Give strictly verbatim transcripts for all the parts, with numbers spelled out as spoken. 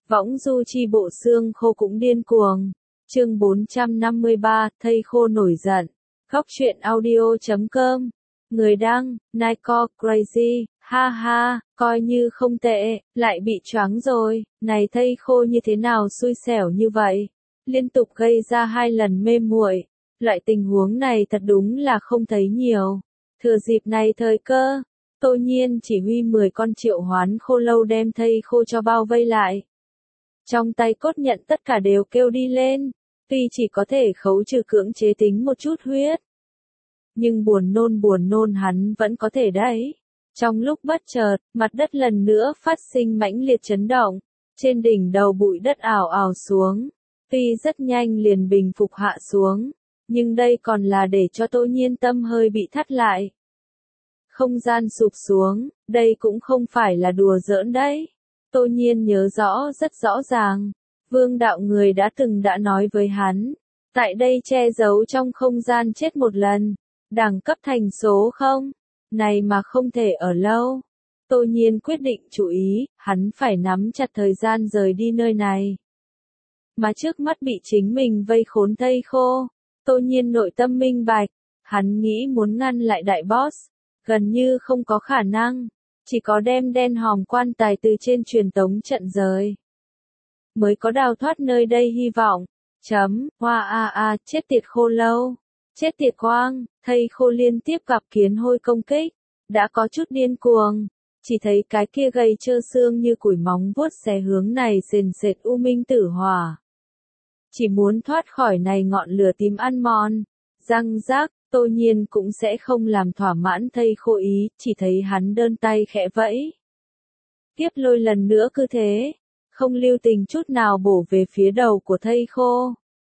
Võng du chi bộ xương khô cũng điên cuồng. Chương bốn trăm năm mươi ba, thây khô nổi giận. Góc truyện audio chấm com. Người đăng, Nico Crazy, ha ha, coi như không tệ, lại bị choáng rồi, này thây khô như thế nào xui xẻo như vậy. Liên tục gây ra hai lần mê muội. Loại tình huống này thật đúng là không thấy nhiều. Thừa dịp này thời cơ, Tô Nhiên chỉ huy mười con triệu hoán khô lâu đem thây khô cho bao vây lại. Trong tay cốt nhận tất cả đều kêu đi lên, tuy chỉ có thể khấu trừ cưỡng chế tính một chút huyết. Nhưng buồn nôn buồn nôn hắn vẫn có thể đấy. Trong lúc bất chợt, mặt đất lần nữa phát sinh mãnh liệt chấn động, trên đỉnh đầu bụi đất ảo ảo xuống. Tuy rất nhanh liền bình phục hạ xuống, nhưng đây còn là để cho Tô Nhiên tâm hơi bị thắt lại. Không gian sụp xuống, đây cũng không phải là đùa giỡn đấy. Tô Nhiên nhớ rõ rất rõ ràng, Vương đạo người đã từng đã nói với hắn, tại đây che giấu trong không gian chết một lần, đẳng cấp thành số không, này mà không thể ở lâu. Tô Nhiên quyết định chú ý, hắn phải nắm chặt thời gian rời đi nơi này. Mà trước mắt bị chính mình vây khốn thây khô, Tô Nhiên nội tâm minh bạch, hắn nghĩ muốn ngăn lại đại boss, gần như không có khả năng, chỉ có đem đen hòm quan tài từ trên truyền tống trận rời. Mới có đào thoát nơi đây hy vọng. Chấm, hoa a a, chết tiệt khô lâu, chết tiệt quang, thây khô liên tiếp gặp kiến hôi công kích, đã có chút điên cuồng, chỉ thấy cái kia gầy trơ xương như củi móng vuốt xé hướng này sền sệt u minh tử hỏa. Chỉ muốn thoát khỏi này ngọn lửa tím ăn mòn, răng rác, Tô Nhiên cũng sẽ không làm thỏa mãn thây khô ý, chỉ thấy hắn đơn tay khẽ vẫy. Tiếp lôi lần nữa cứ thế, không lưu tình chút nào bổ về phía đầu của thây khô.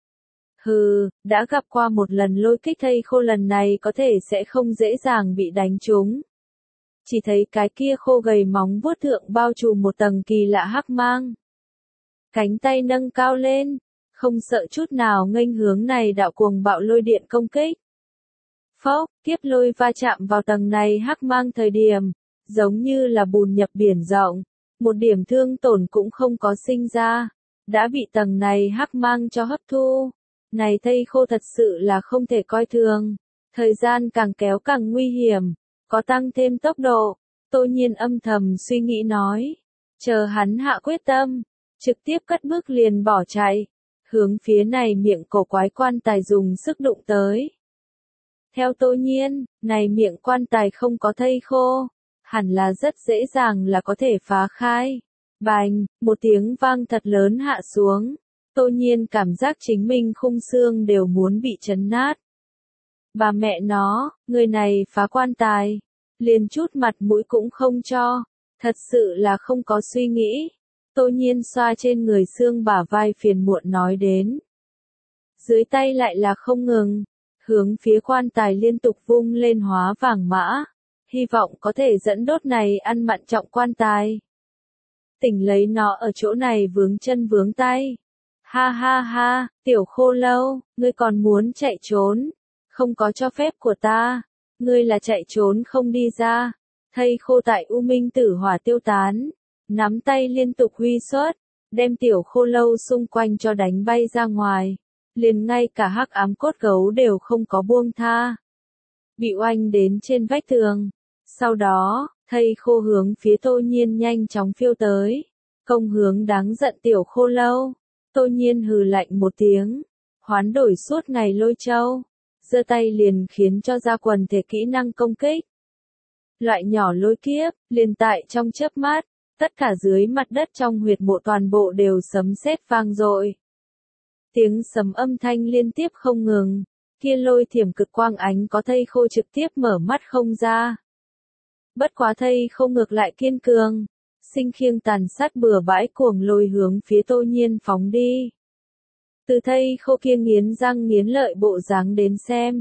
Hừ, đã gặp qua một lần lôi kích thây khô lần này có thể sẽ không dễ dàng bị đánh trúng. Chỉ thấy cái kia khô gầy móng vuốt thượng bao trùm một tầng kỳ lạ hắc mang. Cánh tay nâng cao lên, không sợ chút nào nghênh hướng này đạo cuồng bạo lôi điện công kích. Phốc, tiếp lôi va chạm vào tầng này hắc mang thời điểm, giống như là bùn nhập biển rộng, một điểm thương tổn cũng không có sinh ra, đã bị tầng này hắc mang cho hấp thu. Này thây khô thật sự là không thể coi thường, thời gian càng kéo càng nguy hiểm, có tăng thêm tốc độ, Tô Nhiên âm thầm suy nghĩ nói, chờ hắn hạ quyết tâm, trực tiếp cất bước liền bỏ chạy, hướng phía này miệng cổ quái quan tài dùng sức đụng tới. Theo Tô Nhiên, này miệng quan tài không có thây khô, hẳn là rất dễ dàng là có thể phá khai. Bành, một tiếng vang thật lớn hạ xuống, Tô Nhiên cảm giác chính mình khung xương đều muốn bị chấn nát. Bà mẹ nó, người này phá quan tài, liền chút mặt mũi cũng không cho, thật sự là không có suy nghĩ. Tô Nhiên xoa trên người xương bả vai phiền muộn nói đến. Dưới tay lại là không ngừng, hướng phía quan tài liên tục vung lên hóa vàng mã, hy vọng có thể dẫn đốt này ăn mặn trọng quan tài. Tỉnh lấy nó ở chỗ này vướng chân vướng tay. Ha ha ha, tiểu khô lâu, ngươi còn muốn chạy trốn, không có cho phép của ta, ngươi là chạy trốn không đi ra. Thây khô tại u minh tử hỏa tiêu tán, nắm tay liên tục huy xuất, đem tiểu khô lâu xung quanh cho đánh bay ra ngoài, liền ngay cả hắc ám cốt gấu đều không có buông tha. Bị oanh đến trên vách tường, sau đó, thây khô hướng phía Tô Nhiên nhanh chóng phiêu tới, công hướng đáng giận tiểu khô lâu. Tô Nhiên hừ lạnh một tiếng, hoán đổi suốt ngày lôi châu, giơ tay liền khiến cho ra quần thể kỹ năng công kích. Loại nhỏ lôi kiếp, liền tại trong chớp mắt, tất cả dưới mặt đất trong huyệt mộ toàn bộ đều sấm sét vang dội. Tiếng sấm âm thanh liên tiếp không ngừng, kia lôi thiểm cực quang ánh có thây khô trực tiếp mở mắt không ra. Bất quá thây khô ngược lại kiên cường, sinh khiêng tàn sát bừa bãi cuồng lôi hướng phía Tô Nhiên phóng đi. Từ thây khô kia nghiến răng nghiến lợi bộ dáng đến xem,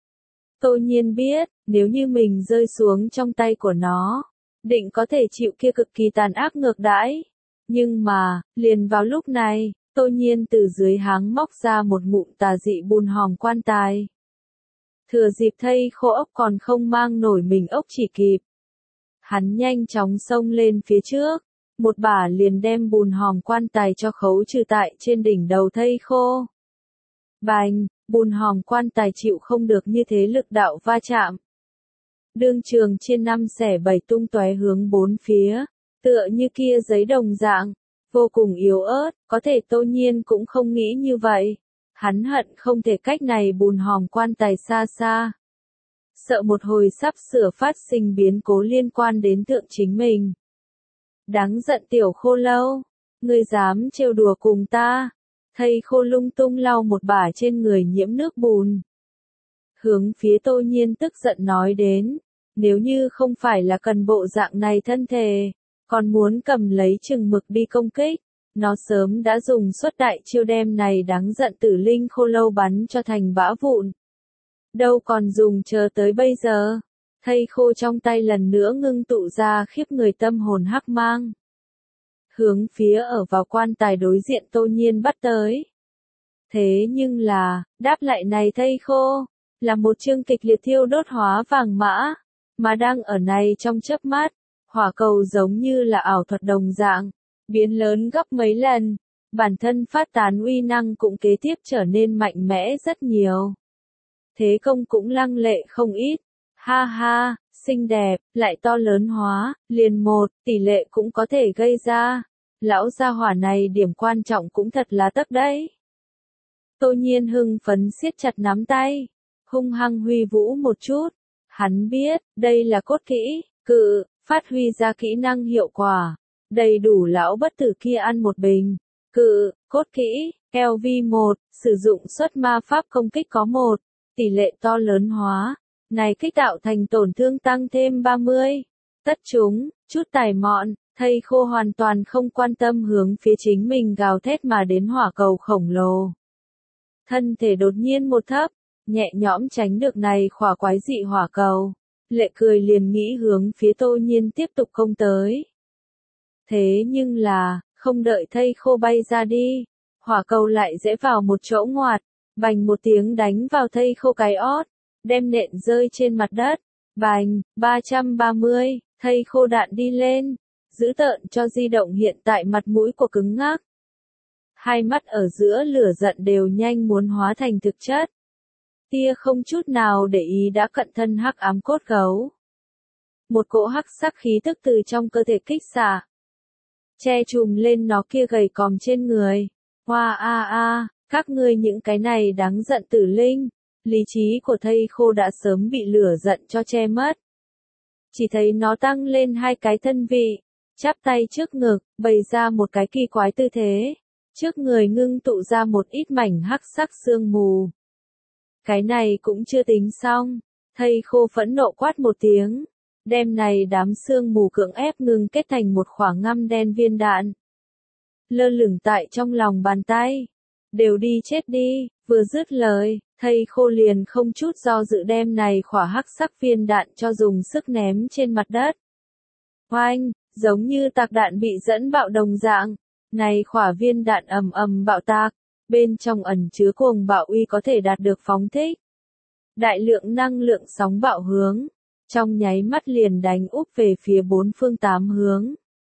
Tô Nhiên biết, nếu như mình rơi xuống trong tay của nó, định có thể chịu kia cực kỳ tàn ác ngược đãi. Nhưng mà, liền vào lúc này, Tô Nhiên từ dưới háng móc ra một ngụm tà dị bùn hòm quan tài. Thừa dịp thây khô ốc còn không mang nổi mình ốc chỉ kịp. Hắn nhanh chóng xông lên phía trước, một bả liền đem bùn hòm quan tài cho khấu trừ tại trên đỉnh đầu thây khô. Bành, bùn hòm quan tài chịu không được như thế lực đạo va chạm. Đương trường chia năm xẻ bảy tung tóe hướng bốn phía, tựa như kia giấy đồng dạng, vô cùng yếu ớt, có thể Tô Nhiên cũng không nghĩ như vậy. Hắn hận không thể cách này bùn hòm quan tài xa xa. Sợ một hồi sắp sửa phát sinh biến cố liên quan đến thượng chính mình. Đáng giận tiểu khô lâu, ngươi dám trêu đùa cùng ta. Thây khô lung tung lau một bả trên người nhiễm nước bùn. Hướng phía Tô Nhiên tức giận nói đến, nếu như không phải là cần bộ dạng này thân thể, còn muốn cầm lấy chừng mực đi công kích, nó sớm đã dùng xuất đại chiêu đem này đáng giận tử linh khô lâu bắn cho thành bã vụn. Đâu còn dùng chờ tới bây giờ, thây khô trong tay lần nữa ngưng tụ ra khiếp người tâm hồn hắc mang. Hướng phía ở vào quan tài đối diện Tô Nhiên bắt tới. Thế nhưng là, đáp lại này thây khô, là một chương kịch liệt thiêu đốt hóa vàng mã, mà đang ở này trong chớp mắt, hỏa cầu giống như là ảo thuật đồng dạng, biến lớn gấp mấy lần, bản thân phát tán uy năng cũng kế tiếp trở nên mạnh mẽ rất nhiều. Thế công cũng lăng lệ không ít, ha ha, xinh đẹp, lại to lớn hóa, liền một, tỷ lệ cũng có thể gây ra. Lão gia hỏa này điểm quan trọng cũng thật là tấp đấy. Tô Nhiên hưng phấn siết chặt nắm tay, hung hăng huy vũ một chút. Hắn biết, đây là cốt kỹ, cự, phát huy ra kỹ năng hiệu quả. Đầy đủ lão bất tử kia ăn một bình. Cự, cốt kỹ, L V một, sử dụng xuất ma pháp công kích có một, tỷ lệ to lớn hóa. Này kích tạo thành tổn thương tăng thêm ba mươi. Tất chúng, chút tài mọn. Thây khô hoàn toàn không quan tâm hướng phía chính mình gào thét mà đến hỏa cầu khổng lồ. Thân thể đột nhiên một thấp, nhẹ nhõm tránh được này khỏa quái dị hỏa cầu. Lệ cười liền nghĩ hướng phía Tô Nhiên tiếp tục công tới. Thế nhưng là, không đợi thây khô bay ra đi, hỏa cầu lại rẽ vào một chỗ ngoặt, bành một tiếng đánh vào thây khô cái ót, đem nện rơi trên mặt đất. Bành, ba trăm ba mươi, thây khô đạn đi lên. Dữ tợn cho di động hiện tại mặt mũi của cứng ngắc. Hai mắt ở giữa lửa giận đều nhanh muốn hóa thành thực chất. Tia không chút nào để ý đã cận thân hắc ám cốt gấu. Một cỗ hắc sắc khí tức từ trong cơ thể kích xạ. Che trùm lên nó kia gầy còm trên người. Hoa a a, các ngươi những cái này đáng giận tử linh. Lý trí của thây khô đã sớm bị lửa giận cho che mất. Chỉ thấy nó tăng lên hai cái thân vị. Chắp tay trước ngực, bày ra một cái kỳ quái tư thế. Trước người ngưng tụ ra một ít mảnh hắc sắc sương mù. Cái này cũng chưa tính xong. Thây khô phẫn nộ quát một tiếng. Đem này đám sương mù cưỡng ép ngưng kết thành một khoảng ngăm đen viên đạn. Lơ lửng tại trong lòng bàn tay. Đều đi chết đi, vừa dứt lời, thây khô liền không chút do dự đem này khỏa hắc sắc viên đạn cho dùng sức ném trên mặt đất. Oanh! Giống như tạc đạn bị dẫn bạo đồng dạng, này khỏa viên đạn ầm ầm bạo tạc, bên trong ẩn chứa cuồng bạo uy có thể đạt được phóng thích. Đại lượng năng lượng sóng bạo hướng, trong nháy mắt liền đánh úp về phía bốn phương tám hướng.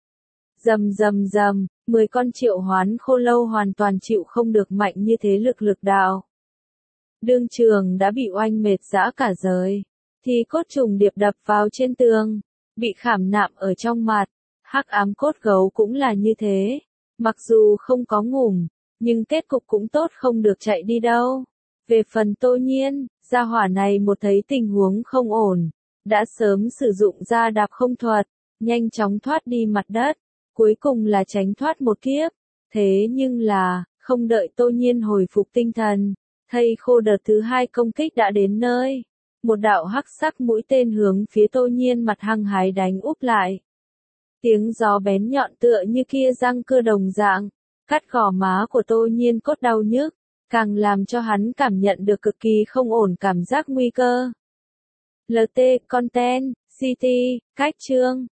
Rầm rầm rầm, mười con triệu hoán khô lâu hoàn toàn chịu không được mạnh như thế lực lực đạo. Đương trường đã bị oanh mệt rã cả rời, thì cốt trùng điệp đập vào trên tường, bị khảm nạm ở trong mặt. Hắc ám cốt gấu cũng là như thế, mặc dù không có ngủm, nhưng kết cục cũng tốt không được chạy đi đâu. Về phần Tô Nhiên, gia hỏa này một thấy tình huống không ổn, đã sớm sử dụng ra đạp không thuật, nhanh chóng thoát đi mặt đất, cuối cùng là tránh thoát một kiếp. Thế nhưng là, không đợi Tô Nhiên hồi phục tinh thần, thây khô đợt thứ hai công kích đã đến nơi. Một đạo hắc sắc mũi tên hướng phía Tô Nhiên mặt hăng hái đánh úp lại. Tiếng gió bén nhọn tựa như kia răng cưa đồng dạng, cắt gò má của Tô Nhiên cốt đau nhức, càng làm cho hắn cảm nhận được cực kỳ không ổn cảm giác nguy cơ. lờ tê, Content, City, cách chương.